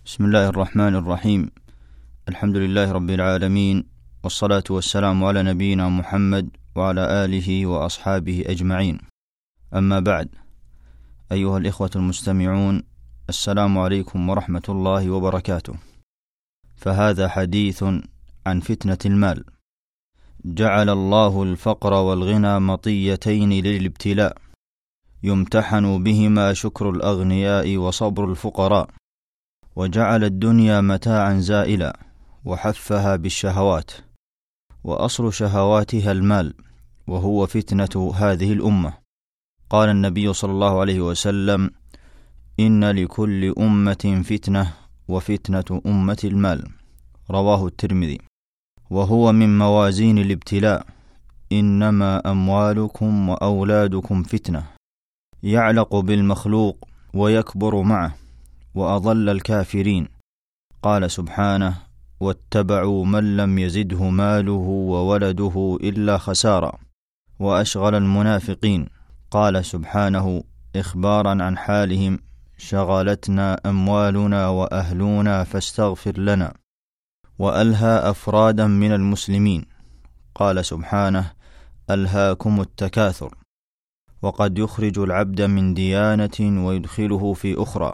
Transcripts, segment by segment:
بسم الله الرحمن الرحيم. الحمد لله رب العالمين، والصلاة والسلام على نبينا محمد وعلى آله وأصحابه أجمعين. أما بعد، أيها الإخوة المستمعون، السلام عليكم ورحمة الله وبركاته. فهذا حديث عن فتنة المال. جعل الله الفقر والغنى مطيتين للابتلاء، يمتحن بهما شكر الأغنياء وصبر الفقراء، وجعل الدنيا متاعا زائلا وحفها بالشهوات، وأصل شهواتها المال، وهو فتنة هذه الأمة. قال النبي صلى الله عليه وسلم: إن لكل أمة فتنة، وفتنة أمة المال. رواه الترمذي. وهو من موازين الابتلاء: إنما أموالكم وأولادكم فتنة، يعلق بالمخلوق ويكبر معه، وأضل الكافرين. قال سبحانه: واتبعوا من لم يزده ماله وولده إلا خسارا. وأشغل المنافقين. قال سبحانه إخبارا عن حالهم: شغلتنا أموالنا وأهلنا فاستغفر لنا. وألهى أفرادا من المسلمين. قال سبحانه: ألهاكم التكاثر. وقد يخرج العبد من ديانة ويدخله في أخرى.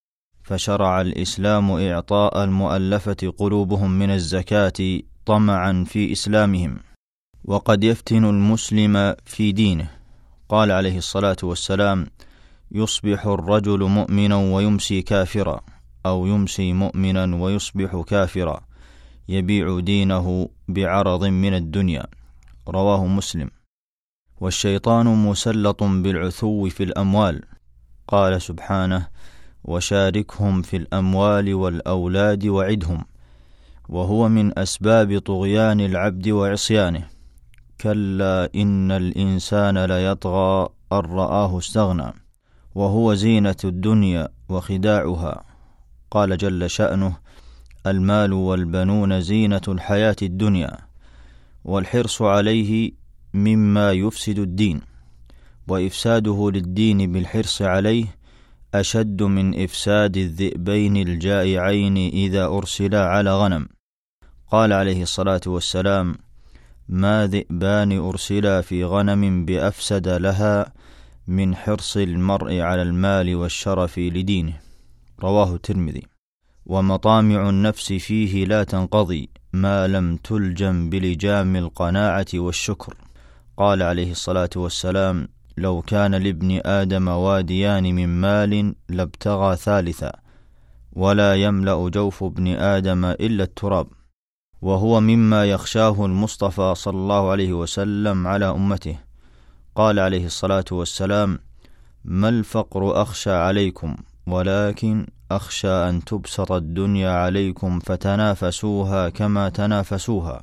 فشرع الإسلام إعطاء المؤلفة قلوبهم من الزكاة طمعا في إسلامهم. وقد يفتن المسلم في دينه. قال عليه الصلاة والسلام: يصبح الرجل مؤمنا ويمسي كافرا، أو يمسي مؤمنا ويصبح كافرا، يبيع دينه بعرض من الدنيا. رواه مسلم. والشيطان مسلط بالعثو في الأموال. قال سبحانه: وشاركهم في الأموال والأولاد وعدهم. وهو من أسباب طغيان العبد وعصيانه. كلا إن الإنسان ليطغى أن رآه استغنى. وهو زينة الدنيا وخداعها. قال جل شأنه: المال والبنون زينة الحياة الدنيا. والحرص عليه مما يفسد الدين، وإفساده للدين بالحرص عليه أشد من إفساد الذئبين الجائعين إذا أرسلا على غنم. قال عليه الصلاة والسلام: ما ذئبان أرسلا في غنم بأفسد لها من حرص المرء على المال والشرف لدينه. رواه الترمذي. ومطامع النفس فيه لا تنقضي ما لم تلجم بلجام القناعة والشكر. قال عليه الصلاة والسلام: لو كان لابن آدم واديان من مال لابتغى ثالثا، ولا يملأ جوف ابن آدم إلا التراب. وهو مما يخشاه المصطفى صلى الله عليه وسلم على أمته. قال عليه الصلاة والسلام: ما الفقر أخشى عليكم، ولكن أخشى أن تبسط الدنيا عليكم فتنافسوها كما تنافسوها،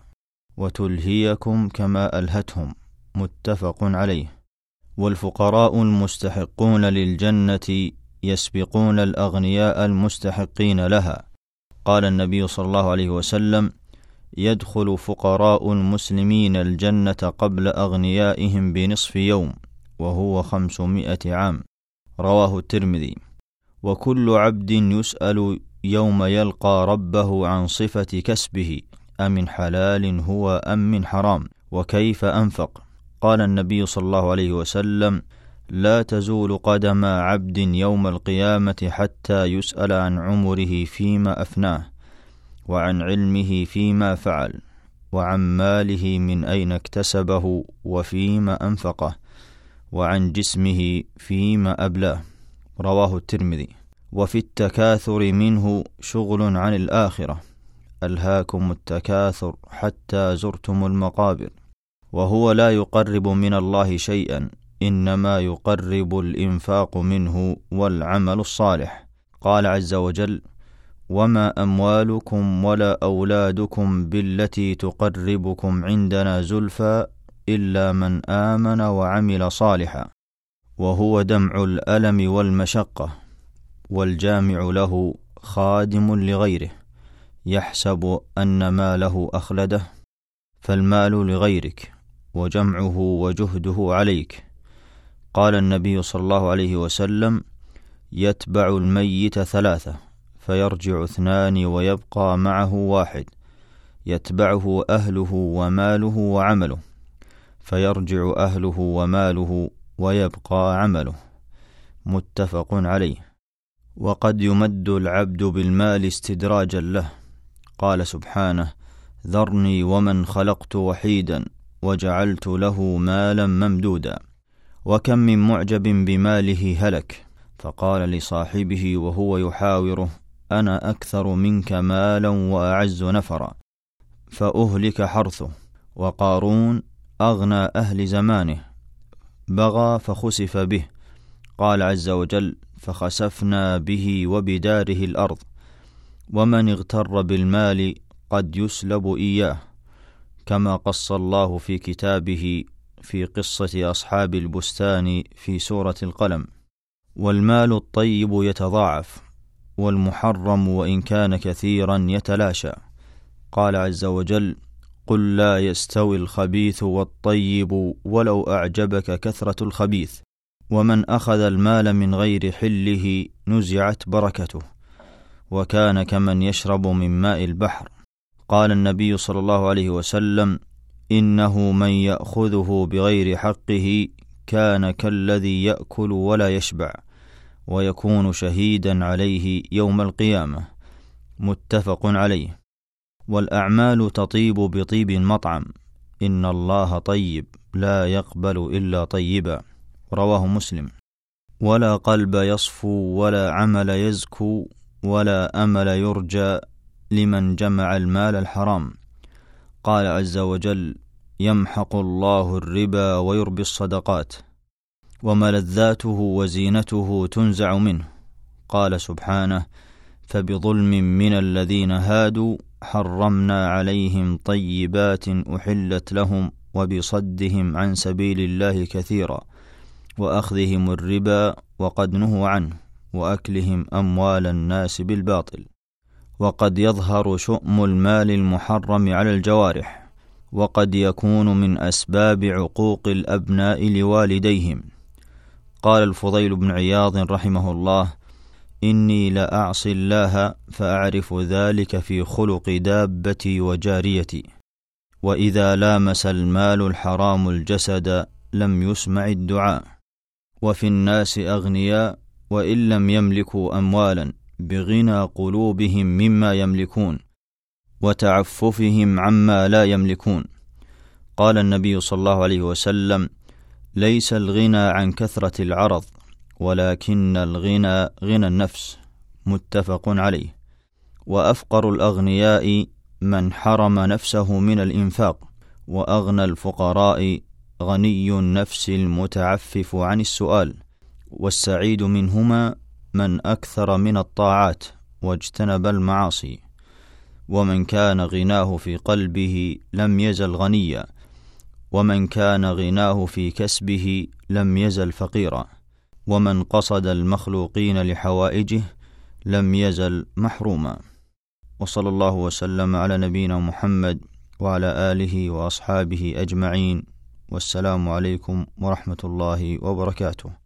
وتلهيكم كما ألهتهم. متفق عليه. والفقراء المستحقون للجنة يسبقون الأغنياء المستحقين لها. قال النبي صلى الله عليه وسلم: يدخل فقراء المسلمين الجنة قبل أغنيائهم بنصف يوم، وهو 500 عام. رواه الترمذي. وكل عبد يسأل يوم يلقى ربه عن صفة كسبه، أمن حلال هو أم من حرام، وكيف أنفق. قال النبي صلى الله عليه وسلم: لا تزول قدم عبد يوم القيامة حتى يسأل عن عمره فيما أفناه، وعن علمه فيما فعل، وعن ماله من أين اكتسبه وفيما أنفقه، وعن جسمه فيما أبلاه. رواه الترمذي. وفي التكاثر منه شغل عن الآخرة. ألهاكم التكاثر حتى زرتم المقابر. وهو لا يقرب من الله شيئا، إنما يقرب الإنفاق منه والعمل الصالح. قال عز وجل: وما أموالكم ولا أولادكم بالتي تقربكم عندنا زلفى إلا من آمن وعمل صالحا. وهو دمع الألم والمشقة، والجامع له خادم لغيره، يحسب أن ماله أخلده، فالمال لغيرك، وجمعه وجهده عليك. قال النبي صلى الله عليه وسلم: يتبع الميت 3: فيرجع 2 ويبقى معه 1، يتبعه أهله وماله وعمله، فيرجع أهله وماله ويبقى عمله. متفق عليه. وقد يمد العبد بالمال استدراجا له. قال سبحانه: ذرني ومن خلقت وحيدا وجعلت له مالا ممدودا. وكم من معجب بماله هلك، فقال لصاحبه وهو يحاوره: أنا أكثر منك مالا وأعز نفرا، فأهلك حرثه. وقارون أغنى أهل زمانه، بغى فخسف به. قال عز وجل: فخسفنا به وبداره الأرض. ومن اغتر بالمال قد يسلب إياه، كما قص الله في كتابه في قصة أصحاب البستان في سورة القلم. والمال الطيب يتضاعف، والمحرم وإن كان كثيرا يتلاشى. قال عز وجل: قل لا يستوي الخبيث والطيب ولو أعجبك كثرة الخبيث. ومن أخذ المال من غير حله نزعت بركته، وكان كمن يشرب من ماء البحر. قال النبي صلى الله عليه وسلم: إنه من يأخذه بغير حقه كان كالذي يأكل ولا يشبع، ويكون شهيدا عليه يوم القيامة. متفق عليه. والأعمال تطيب بطيب المطعم، إن الله طيب لا يقبل إلا طيبا. رواه مسلم. ولا قلب يصفو ولا عمل يزكو ولا أمل يرجى لمن جمع المال الحرام. قال عز وجل: يمحق الله الربا ويربي الصدقات. وملذاته وزينته تنزع منه. قال سبحانه: فبظلم من الذين هادوا حرمنا عليهم طيبات أحلت لهم وبصدهم عن سبيل الله كثيرا وأخذهم الربا وقد نهوا عنه وأكلهم أموال الناس بالباطل. وقد يظهر شؤم المال المحرم على الجوارح، وقد يكون من أسباب عقوق الأبناء لوالديهم. قال الفضيل بن عياض رحمه الله: إني لأعصي الله فأعرف ذلك في خلق دابتي وجاريتي. وإذا لامس المال الحرام الجسد لم يسمع الدعاء. وفي الناس أغنياء وإن لم يملكوا أموالا بغنى قلوبهم مما يملكون وتعففهم عما لا يملكون. قال النبي صلى الله عليه وسلم: ليس الغنى عن كثرة العرض، ولكن الغنى غنى النفس. متفق عليه. وأفقر الأغنياء من حرم نفسه من الإنفاق، وأغنى الفقراء غني النفس المتعفف عن السؤال. والسعيد منهما من أكثر من الطاعات واجتنب المعاصي. ومن كان غناه في قلبه لم يزل غنيا، ومن كان غناه في كسبه لم يزل فقيرا، ومن قصد المخلوقين لحوائجه لم يزل محروما. وصلى الله وسلم على نبينا محمد وعلى آله وأصحابه أجمعين، والسلام عليكم ورحمة الله وبركاته.